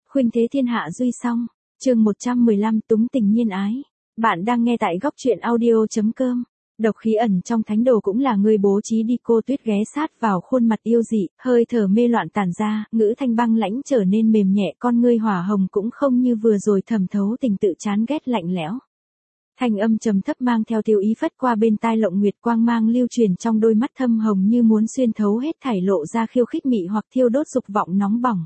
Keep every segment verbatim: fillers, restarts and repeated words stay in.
Khuynh thế thiên hạ duy song, chương một trăm mười lăm túng tình nhiên ái. Bạn đang nghe tại góc truyện audio.com. Độc khí ẩn trong thánh đồ cũng là người bố trí đi. Cô Tuyết ghé sát vào khuôn mặt yêu dị, hơi thở mê loạn tản ra, ngữ thanh băng lãnh trở nên mềm nhẹ, con ngươi hỏa hồng cũng không như vừa rồi thẩm thấu tình tự chán ghét lạnh lẽo. Thanh âm trầm thấp mang theo tiêu ý phất qua bên tai Lộng Nguyệt, quang mang lưu truyền trong đôi mắt thâm hồng như muốn xuyên thấu hết thảy, lộ ra khiêu khích mị hoặc thiêu đốt dục vọng nóng bỏng.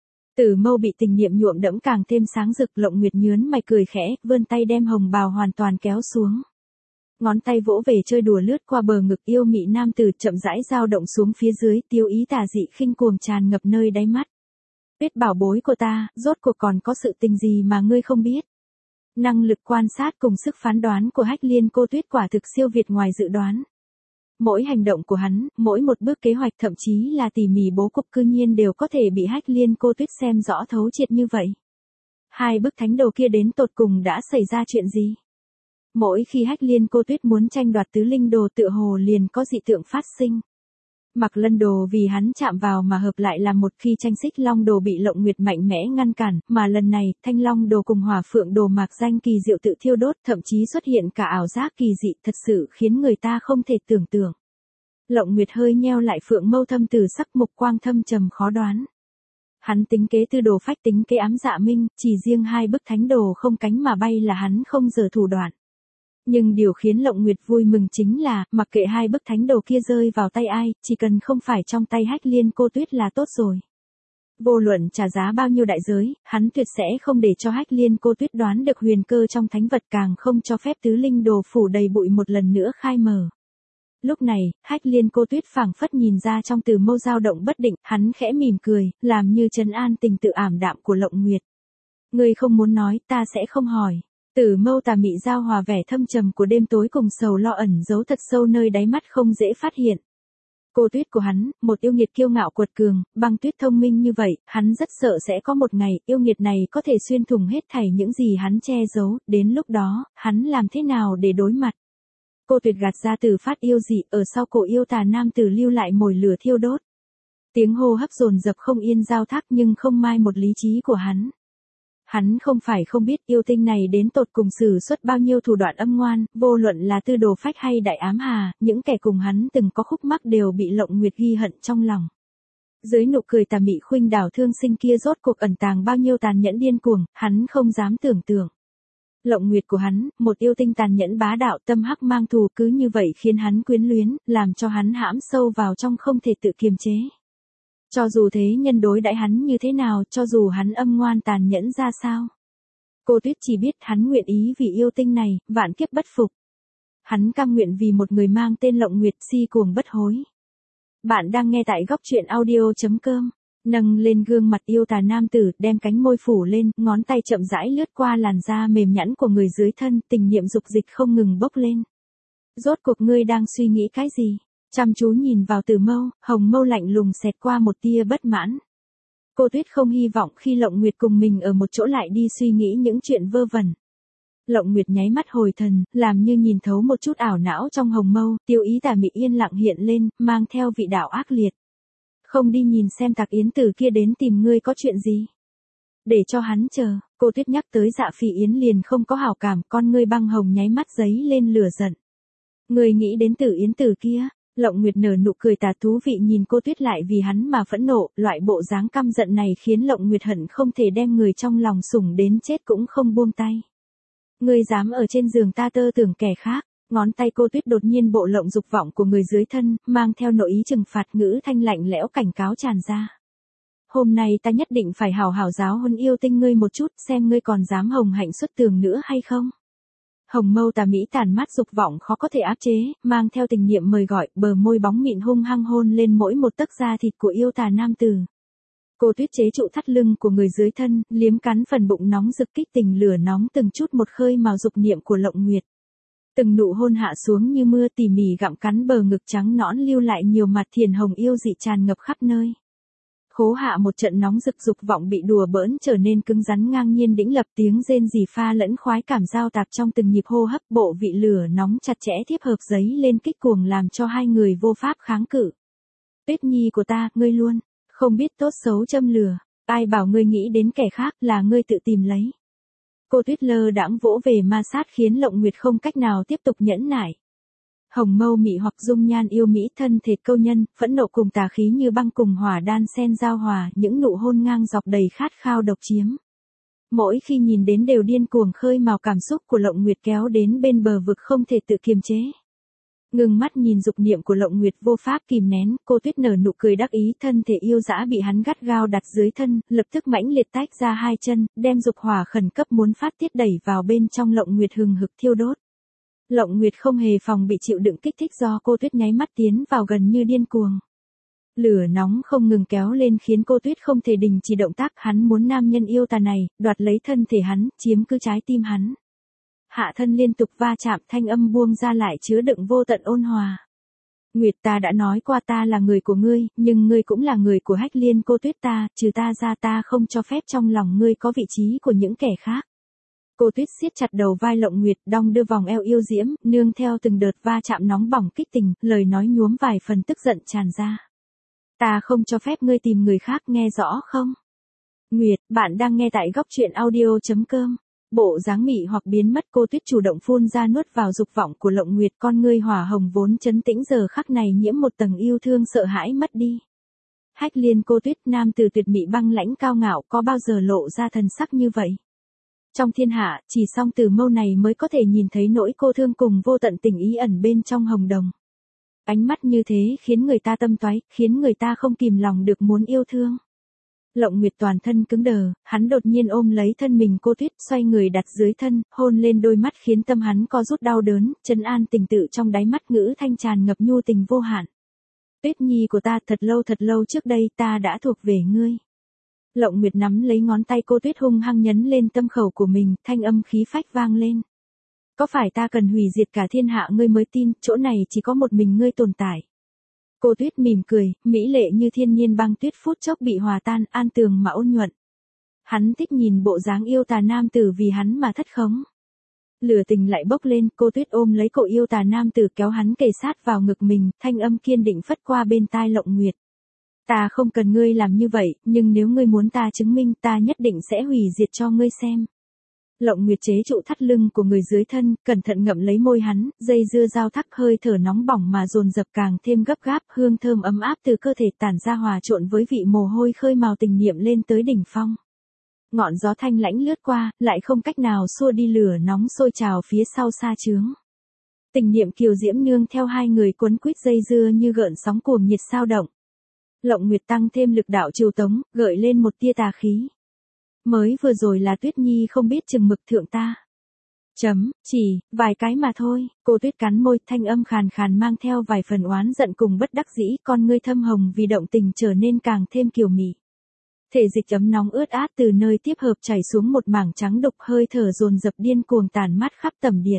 Tử mâu bị tình niệm nhuộm đẫm càng thêm sáng rực, Lộng Nguyệt nhướn mày cười khẽ, vươn tay đem hồng bào hoàn toàn kéo xuống. Ngón tay vỗ về chơi đùa lướt qua bờ ngực yêu mị nam tử, chậm rãi dao động xuống phía dưới, tiêu ý tà dị khinh cuồng tràn ngập nơi đáy mắt. Biết bảo bối của ta, rốt cuộc còn có sự tình gì mà ngươi không biết? Năng lực quan sát cùng sức phán đoán của Hách Liên Cô Tuyết quả thực siêu việt ngoài dự đoán. Mỗi hành động của hắn, mỗi một bước kế hoạch, thậm chí là tỉ mỉ bố cục, cư nhiên đều có thể bị Hách Liên Cô Tuyết xem rõ thấu triệt như vậy. Hai bức thánh đồ kia đến tột cùng đã xảy ra chuyện gì? Mỗi khi Hách Liên Cô Tuyết muốn tranh đoạt tứ linh đồ, tựa hồ liền có dị tượng phát sinh. Mặc Lân đồ vì hắn chạm vào mà hợp lại làm một, khi tranh xích long đồ bị Lộng Nguyệt mạnh mẽ ngăn cản, mà lần này, thanh long đồ cùng hỏa phượng đồ mạc danh kỳ diệu tự thiêu đốt, thậm chí xuất hiện cả ảo giác kỳ dị, thật sự khiến người ta không thể tưởng tượng. Lộng Nguyệt hơi nheo lại phượng mâu thâm từ sắc, mục quang thâm trầm khó đoán. Hắn tính kế tư đồ phách, tính kế ám dạ minh, chỉ riêng hai bức thánh đồ không cánh mà bay là hắn không dở thủ đoạn. Nhưng điều khiến Lộng Nguyệt vui mừng chính là, mặc kệ hai bức thánh đồ kia rơi vào tay ai, chỉ cần không phải trong tay Hách Liên Cô Tuyết là tốt rồi. Vô luận trả giá bao nhiêu đại giới, hắn tuyệt sẽ không để cho Hách Liên Cô Tuyết đoán được huyền cơ trong thánh vật, càng không cho phép tứ linh đồ phủ đầy bụi một lần nữa khai mở. Lúc này, Hách Liên Cô Tuyết phảng phất nhìn ra trong từ mâu dao động bất định, hắn khẽ mỉm cười, làm như trấn an tình tự ảm đạm của Lộng Nguyệt. Ngươi không muốn nói, ta sẽ không hỏi. Tử mâu tà mị giao hòa vẻ thâm trầm của đêm tối cùng sầu lo ẩn giấu thật sâu nơi đáy mắt không dễ phát hiện. Cô Tuyết của hắn, một yêu nghiệt kiêu ngạo quật cường, Băng Tuyết thông minh như vậy, hắn rất sợ sẽ có một ngày, yêu nghiệt này có thể xuyên thủng hết thảy những gì hắn che giấu, đến lúc đó, hắn làm thế nào để đối mặt? Cô Tuyết gạt ra từ phát yêu dị, ở sau cổ yêu tà nam tử lưu lại mồi lửa thiêu đốt. Tiếng hô hấp dồn dập không yên giao thác nhưng không mai một lý trí của hắn. Hắn không phải không biết yêu tinh này đến tột cùng sử xuất bao nhiêu thủ đoạn âm ngoan, vô luận là tư đồ phách hay đại ám hà, những kẻ cùng hắn từng có khúc mắc đều bị Lộng Nguyệt ghi hận trong lòng. Dưới nụ cười tà mị khuynh đảo thương sinh kia rốt cuộc ẩn tàng bao nhiêu tàn nhẫn điên cuồng, hắn không dám tưởng tượng. Lộng Nguyệt của hắn, một yêu tinh tàn nhẫn bá đạo, tâm hắc mang thù, cứ như vậy khiến hắn quyến luyến, làm cho hắn hãm sâu vào trong không thể tự kiềm chế. Cho dù thế nhân đối đãi hắn như thế nào, cho dù hắn âm ngoan tàn nhẫn ra sao. Cô Tuyết chỉ biết hắn nguyện ý vì yêu tinh này, vạn kiếp bất phục. Hắn cam nguyện vì một người mang tên Lộng Nguyệt, si cuồng bất hối. Bạn đang nghe tại góc truyện audio.com. Nâng lên gương mặt yêu tà nam tử, đem cánh môi phủ lên, ngón tay chậm rãi lướt qua làn da mềm nhẵn của người dưới thân, tình niệm dục dịch không ngừng bốc lên. Rốt cuộc ngươi đang suy nghĩ cái gì? Chăm chú nhìn vào Tử mâu, hồng mâu lạnh lùng xẹt qua một tia bất mãn. Cô Tuyết không hy vọng khi Lộng Nguyệt cùng mình ở một chỗ lại đi suy nghĩ những chuyện vơ vẩn. Lộng Nguyệt nháy mắt hồi thần, làm như nhìn thấu một chút ảo não trong hồng mâu, tiêu ý tà mị yên lặng hiện lên, mang theo vị đạo ác liệt. Không đi nhìn xem Tạc Yến Tử kia đến tìm ngươi có chuyện gì? Để cho hắn chờ, cô Tuyết nhắc tới Dạ Phỉ Yến liền không có hảo cảm, con ngươi băng hồng nháy mắt giấy lên lửa giận. Ngươi nghĩ đến Tử Yến Tử kia? Lộng Nguyệt nở nụ cười tà thú vị nhìn cô Tuyết lại vì hắn mà phẫn nộ, loại bộ dáng căm giận này khiến Lộng Nguyệt hận không thể đem người trong lòng sủng đến chết cũng không buông tay. Ngươi dám ở trên giường ta tơ tưởng kẻ khác, ngón tay cô Tuyết đột nhiên bộ lộng dục vọng của người dưới thân, mang theo nội ý trừng phạt, ngữ thanh lạnh lẽo cảnh cáo tràn ra. Hôm nay ta nhất định phải hảo hảo giáo huấn yêu tinh ngươi một chút, xem ngươi còn dám hồng hạnh xuất tường nữa hay không. Hồng mâu tà mỹ tàn mát dục vọng khó có thể áp chế, mang theo tình niệm mời gọi, bờ môi bóng mịn hung hăng hôn lên mỗi một tấc da thịt của yêu tà nam tử. Cô Tuyết chế trụ thắt lưng của người dưới thân, liếm cắn phần bụng nóng rực kích tình lửa nóng từng chút một khơi mào dục niệm của Lộng Nguyệt. Từng nụ hôn hạ xuống như mưa, tỉ mỉ gặm cắn bờ ngực trắng nõn lưu lại nhiều mặt thiền hồng yêu dị tràn ngập khắp nơi. Khố hạ một trận nóng rực, dục vọng bị đùa bỡn trở nên cứng rắn ngang nhiên đĩnh lập, tiếng rên rỉ pha lẫn khoái cảm giao tạp trong từng nhịp hô hấp, bộ vị lửa nóng chặt chẽ tiếp hợp giấy lên kích cuồng làm cho hai người vô pháp kháng cự. Tuyết nhi của ta, ngươi luôn không biết tốt xấu châm lửa. Ai bảo ngươi nghĩ đến kẻ khác, là ngươi tự tìm lấy. Cô Tuyết lơ đãng vỗ về ma sát khiến Lộng Nguyệt không cách nào tiếp tục nhẫn nại. Hồng mâu mị hoặc dung nhan yêu mỹ, thân thể câu nhân, phẫn nộ cùng tà khí như băng cùng hỏa đan xen giao hòa, những nụ hôn ngang dọc đầy khát khao độc chiếm. Mỗi khi nhìn đến đều điên cuồng khơi mào cảm xúc của Lộng Nguyệt, kéo đến bên bờ vực không thể tự kiềm chế. Ngừng mắt nhìn dục niệm của Lộng Nguyệt vô pháp kìm nén, cô Tuyết nở nụ cười đắc ý, thân thể yêu dã bị hắn gắt gao đặt dưới thân, lập tức mãnh liệt tách ra hai chân, đem dục hỏa khẩn cấp muốn phát tiết đẩy vào bên trong Lộng Nguyệt hừng hực thiêu đốt. Lộng Nguyệt không hề phòng bị chịu đựng kích thích do cô Tuyết nháy mắt tiến vào gần như điên cuồng. Lửa nóng không ngừng kéo lên khiến cô Tuyết không thể đình chỉ động tác, hắn muốn nam nhân yêu tà này, đoạt lấy thân thể hắn, chiếm cứ trái tim hắn. Hạ thân liên tục va chạm, thanh âm buông ra lại chứa đựng vô tận ôn hòa. Nguyệt, ta đã nói qua ta là người của ngươi, nhưng ngươi cũng là người của Hách Liên cô Tuyết ta, trừ ta ra ta không cho phép trong lòng ngươi có vị trí của những kẻ khác. Cô Tuyết siết chặt đầu vai Lộng Nguyệt, đong đưa vòng eo yêu diễm, nương theo từng đợt va chạm nóng bỏng kích tình, lời nói nhuốm vài phần tức giận tràn ra. Ta không cho phép ngươi tìm người khác, nghe rõ không? Nguyệt, bạn đang nghe tại góc truyện audio chấm com. Bộ dáng mị hoặc biến mất, cô Tuyết chủ động phun ra nuốt vào dục vọng của Lộng Nguyệt, con ngươi hỏa hồng vốn trấn tĩnh giờ khắc này nhiễm một tầng yêu thương sợ hãi mất đi. Hách Liên cô Tuyết, nam tử tuyệt mỹ băng lãnh cao ngạo, có bao giờ lộ ra thần sắc như vậy? Trong thiên hạ, chỉ song Tử Mâu này mới có thể nhìn thấy nỗi cô thương cùng vô tận tình ý ẩn bên trong hồng đồng. Ánh mắt như thế khiến người ta tâm toái, khiến người ta không kìm lòng được muốn yêu thương. Lộng Nguyệt toàn thân cứng đờ, hắn đột nhiên ôm lấy thân mình cô Tuyết, xoay người đặt dưới thân, hôn lên đôi mắt khiến tâm hắn co rút đau đớn, trấn an tình tự trong đáy mắt, ngữ thanh tràn ngập nhu tình vô hạn. Tuyết nhi của ta, thật lâu thật lâu trước đây ta đã thuộc về ngươi. Lộng Nguyệt nắm lấy ngón tay cô Tuyết hung hăng nhấn lên tâm khẩu của mình, thanh âm khí phách vang lên. Có phải ta cần hủy diệt cả thiên hạ ngươi mới tin, chỗ này chỉ có một mình ngươi tồn tại. Cô Tuyết mỉm cười, mỹ lệ như thiên nhiên băng tuyết phút chốc bị hòa tan, an tường mà ôn nhuận. Hắn thích nhìn bộ dáng yêu tà nam tử vì hắn mà thất khống. Lửa tình lại bốc lên, cô Tuyết ôm lấy cậu yêu tà nam tử kéo hắn kề sát vào ngực mình, thanh âm kiên định phất qua bên tai Lộng Nguyệt. Ta không cần ngươi làm như vậy, nhưng nếu ngươi muốn ta chứng minh, ta nhất định sẽ hủy diệt cho ngươi xem. Lộng Nguyệt chế trụ thắt lưng của người dưới thân, cẩn thận ngậm lấy môi hắn, dây dưa dao thắt, hơi thở nóng bỏng mà dồn dập càng thêm gấp gáp, hương thơm ấm áp từ cơ thể tản ra hòa trộn với vị mồ hôi khơi mào tình niệm lên tới đỉnh phong. Ngọn gió thanh lãnh lướt qua, lại không cách nào xua đi lửa nóng sôi trào phía sau sa chướng. Tình niệm kiều diễm nương theo hai người quấn quýt dây dưa như gợn sóng cuồng nhiệt sao động. Lộng Nguyệt tăng thêm lực đạo chiều tống, gợi lên một tia tà khí. Mới vừa rồi là Tuyết nhi không biết chừng mực thượng ta. Chấm, chỉ, vài cái mà thôi, cô Tuyết cắn môi, thanh âm khàn khàn mang theo vài phần oán giận cùng bất đắc dĩ, con ngươi thâm hồng vì động tình trở nên càng thêm kiều mị. Thể dịch ấm nóng ướt át từ nơi tiếp hợp chảy xuống một mảng trắng đục, hơi thở dồn dập điên cuồng tàn mát khắp tầm điện.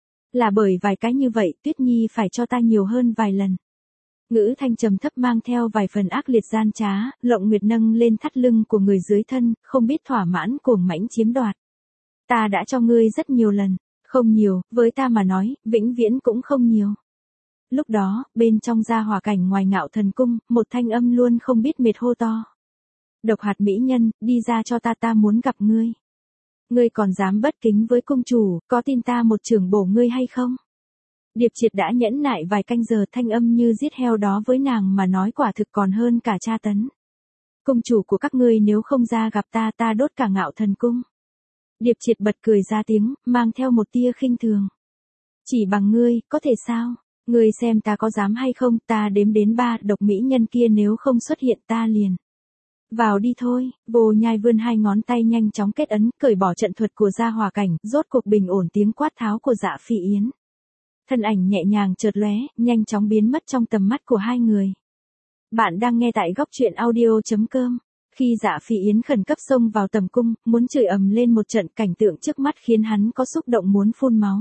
Là bởi vài cái như vậy, Tuyết nhi phải cho ta nhiều hơn vài lần. Ngữ thanh trầm thấp mang theo vài phần ác liệt gian trá, Lộng Nguyệt nâng lên thắt lưng của người dưới thân, không biết thỏa mãn cuồng mãnh chiếm đoạt. Ta đã cho ngươi rất nhiều lần, không nhiều, với ta mà nói, vĩnh viễn cũng không nhiều. Lúc đó, bên trong gia hỏa cảnh ngoài Ngạo Thần Cung, một thanh âm luôn không biết mệt hô to. Độc hạt mỹ nhân, đi ra cho ta, ta muốn gặp ngươi. Ngươi còn dám bất kính với cung chủ, có tin ta một chưởng bổ ngươi hay không? Điệp Triệt đã nhẫn nại vài canh giờ, thanh âm như giết heo đó với nàng mà nói quả thực còn hơn cả tra tấn. Cung chủ của các ngươi nếu không ra gặp ta, ta đốt cả Ngạo Thần Cung. Điệp Triệt bật cười ra tiếng, mang theo một tia khinh thường. Chỉ bằng ngươi, có thể sao? Ngươi xem ta có dám hay không, ta đếm đến ba, độc mỹ nhân kia nếu không xuất hiện ta liền. Vào đi thôi, Vô Nhai vươn hai ngón tay nhanh chóng kết ấn, cởi bỏ trận thuật của gia hỏa cảnh, rốt cuộc bình ổn tiếng quát tháo của Dạ Phỉ Yến. Thân ảnh nhẹ nhàng chợt lóe, nhanh chóng biến mất trong tầm mắt của hai người. Bạn đang nghe tại góc truyện audio chấm com. Khi Dạ Phỉ Yến khẩn cấp xông vào tầm cung, muốn chửi ầm lên một trận, cảnh tượng trước mắt khiến hắn có xúc động muốn phun máu.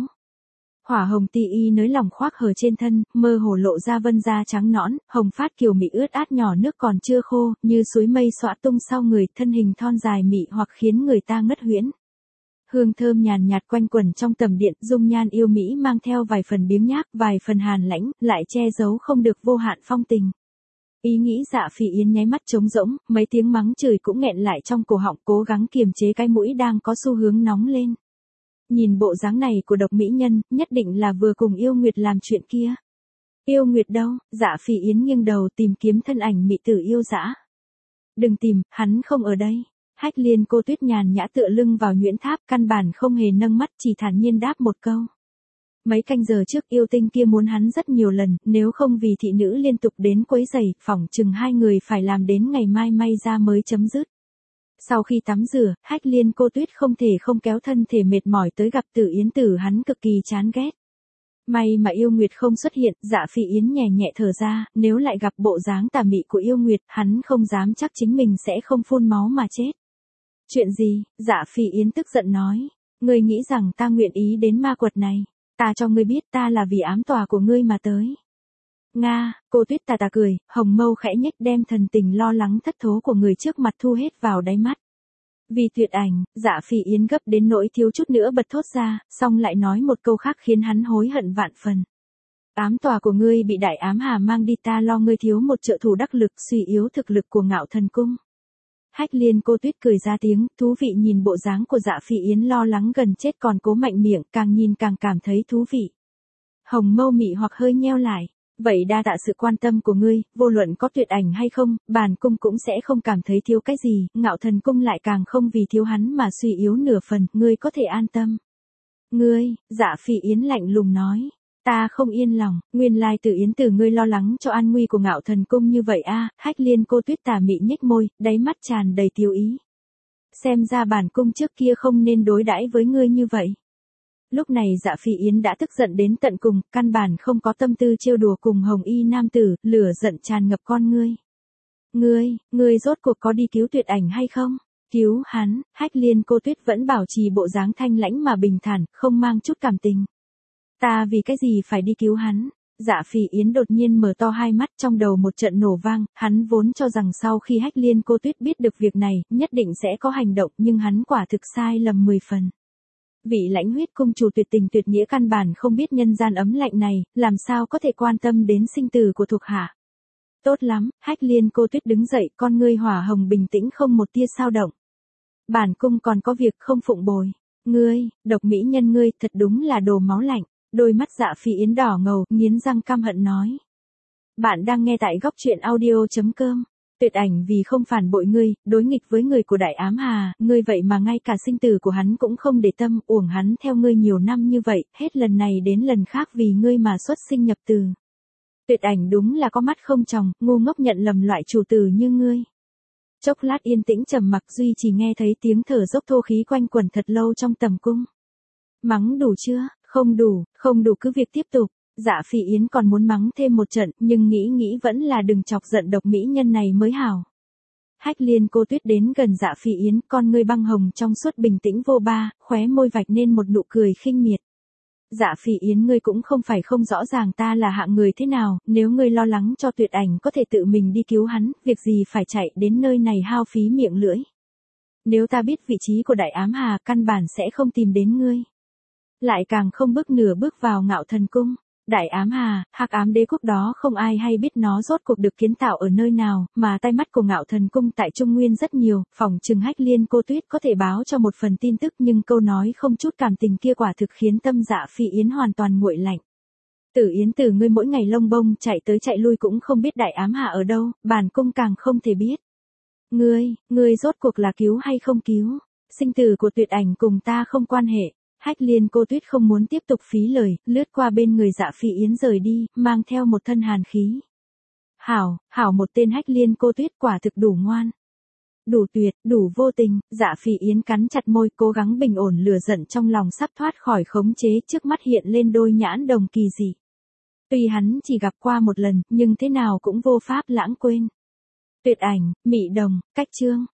Hỏa hồng ti y nới lỏng khoác hở trên thân, mơ hồ lộ ra vân da trắng nõn, hồng phát kiều mị ướt át nhỏ nước còn chưa khô, như suối mây xõa tung sau người, thân hình thon dài mị hoặc khiến người ta ngất huyễn. Hương thơm nhàn nhạt quanh quẩn trong tầm điện, dung nhan yêu mỹ mang theo vài phần biếng nhác, vài phần hàn lãnh, lại che giấu không được vô hạn phong tình. Ý nghĩ Dạ Phỉ Yến nháy mắt trống rỗng, mấy tiếng mắng chửi cũng nghẹn lại trong cổ họng, cố gắng kiềm chế cái mũi đang có xu hướng nóng lên. Nhìn bộ dáng này của độc mỹ nhân, nhất định là vừa cùng Yêu Nguyệt làm chuyện kia. Yêu Nguyệt đâu? Dạ Phỉ Yến nghiêng đầu tìm kiếm thân ảnh mị tử Yêu Dã. Đừng tìm, hắn không ở đây. Hách Liên Cô Tuyết nhàn nhã tựa lưng vào nhuyễn tháp, căn bản không hề nâng mắt, chỉ thản nhiên đáp một câu. Mấy canh giờ trước yêu tinh kia muốn hắn rất nhiều lần, nếu không vì thị nữ liên tục đến quấy rầy, phỏng chừng hai người phải làm đến ngày mai may ra mới chấm dứt. Sau khi tắm rửa, Hách Liên Cô Tuyết không thể không kéo thân thể mệt mỏi tới gặp Tử Yến Tử, hắn cực kỳ chán ghét. May mà Yêu Nguyệt không xuất hiện, Dạ Phỉ Yến nhẹ nhẹ thở ra, nếu lại gặp bộ dáng tà mị của Yêu Nguyệt, hắn không dám chắc chính mình sẽ không phun máu mà chết. Chuyện gì? Dạ Phỉ Yến tức giận nói. Ngươi nghĩ rằng ta nguyện ý đến ma quật này? Ta cho ngươi biết ta là vì ám tòa của ngươi mà tới. Nga, Cô Tuyết tà tà cười, hồng mâu khẽ nhếch đem thần tình lo lắng thất thố của người trước mặt thu hết vào đáy mắt. Vì Tuyệt Ảnh, Dạ Phỉ Yến gấp đến nỗi thiếu chút nữa bật thốt ra, xong lại nói một câu khác khiến hắn hối hận vạn phần. Ám tòa của ngươi bị Đại Ám Hà mang đi, ta lo ngươi thiếu một trợ thủ đắc lực, suy yếu thực lực của Ngạo Thần Cung. Hách Liên Cô Tuyết cười ra tiếng, thú vị nhìn bộ dáng của Dạ Phỉ Yến lo lắng gần chết còn cố mạnh miệng, càng nhìn càng cảm thấy thú vị. Hồng mâu mị hoặc hơi nheo lại. Vậy đa tạ sự quan tâm của ngươi, vô luận có Tuyệt Ảnh hay không, bản cung cũng sẽ không cảm thấy thiếu cái gì, Ngạo Thần Cung lại càng không vì thiếu hắn mà suy yếu nửa phần, ngươi có thể an tâm. Ngươi, Dạ Phỉ Yến lạnh lùng nói. Ta không yên lòng, nguyên lai Tử Yến Tử ngươi lo lắng cho an nguy của Ngạo Thần Cung như vậy a. À, Hách Liên Cô Tuyết tà mị nhếch môi, đáy mắt tràn đầy tiêu ý. Xem ra bản cung trước kia không nên đối đãi với ngươi như vậy. Lúc này Dạ Phỉ Yến đã tức giận đến tận cùng, căn bản không có tâm tư trêu đùa cùng hồng y nam tử, lửa giận tràn ngập con ngươi. Ngươi, ngươi rốt cuộc có đi cứu Tuyệt Ảnh hay không? Cứu hắn? Hách Liên Cô Tuyết vẫn bảo trì bộ dáng thanh lãnh mà bình thản, không mang chút cảm tình. Ta vì cái gì phải đi cứu hắn? Dạ Phỉ Yến đột nhiên mở to hai mắt, trong đầu một trận nổ vang, hắn vốn cho rằng sau khi Hách Liên Cô Tuyết biết được việc này, nhất định sẽ có hành động, nhưng hắn quả thực sai lầm mười phần. Vị Lãnh Huyết cung chủ tuyệt tình tuyệt nghĩa căn bản không biết nhân gian ấm lạnh này, làm sao có thể quan tâm đến sinh tử của thuộc hạ. Tốt lắm, Hách Liên Cô Tuyết đứng dậy, con ngươi hỏa hồng bình tĩnh không một tia dao động. Bản cung còn có việc không phụng bồi. Ngươi, độc mỹ nhân ngươi, thật đúng là đồ máu lạnh. Đôi mắt Dạ Phỉ Yến đỏ ngầu, nghiến răng căm hận nói. Bạn đang nghe tại góc truyện audio chấm com. Tuyệt Ảnh vì không phản bội ngươi, đối nghịch với người của Đại Ám Hà, ngươi vậy mà ngay cả sinh tử của hắn cũng không để tâm, uổng hắn theo ngươi nhiều năm như vậy, hết lần này đến lần khác vì ngươi mà xuất sinh nhập tử. Tuyệt Ảnh đúng là có mắt không tròng, ngu ngốc nhận lầm loại chủ tử như ngươi. Chốc lát yên tĩnh trầm mặc, duy chỉ nghe thấy tiếng thở dốc thô khí quanh quẩn thật lâu trong tầm cung. Mắng đủ chưa? Không đủ, không đủ cứ việc tiếp tục. Dạ Phỉ Yến còn muốn mắng thêm một trận, nhưng nghĩ nghĩ vẫn là đừng chọc giận độc mỹ nhân này mới hảo. Hách Liên Cô Tuyết đến gần Dạ Phỉ Yến, con ngươi băng hồng trong suốt bình tĩnh vô ba, khóe môi vạch nên một nụ cười khinh miệt. Dạ Phỉ Yến ngươi cũng không phải không rõ ràng ta là hạng người thế nào, nếu ngươi lo lắng cho Tuyệt Ảnh có thể tự mình đi cứu hắn, việc gì phải chạy đến nơi này hao phí miệng lưỡi. Nếu ta biết vị trí của Đại Ám Hà căn bản sẽ không tìm đến ngươi. Lại càng không bước nửa bước vào Ngạo Thần Cung. Đại Ám Hà, Hắc Ám Đế quốc đó không ai hay biết nó rốt cuộc được kiến tạo ở nơi nào, mà tai mắt của Ngạo Thần Cung tại Trung Nguyên rất nhiều, phỏng chừng Hách Liên Cô Tuyết có thể báo cho một phần tin tức, nhưng câu nói không chút cảm tình kia quả thực khiến tâm Dạ Phỉ Yến hoàn toàn nguội lạnh. Tử Yến Tử ngươi mỗi ngày lông bông chạy tới chạy lui cũng không biết Đại Ám Hà ở đâu, bản cung càng không thể biết. Ngươi, ngươi rốt cuộc là cứu hay không cứu? Sinh tử của Tuyệt Ảnh cùng ta không quan hệ. Hách Liên Cô Tuyết không muốn tiếp tục phí lời, lướt qua bên người Dạ Phỉ Yến rời đi, mang theo một thân hàn khí. Hảo, hảo một tên Hách Liên Cô Tuyết quả thực đủ ngoan. Đủ tuyệt, đủ vô tình, Dạ Phỉ Yến cắn chặt môi, cố gắng bình ổn lửa giận trong lòng sắp thoát khỏi khống chế, trước mắt hiện lên đôi nhãn đồng kỳ dị. Tuy hắn chỉ gặp qua một lần, nhưng thế nào cũng vô pháp lãng quên. Tuyệt Ảnh, Mị Đồng, Cách Chương.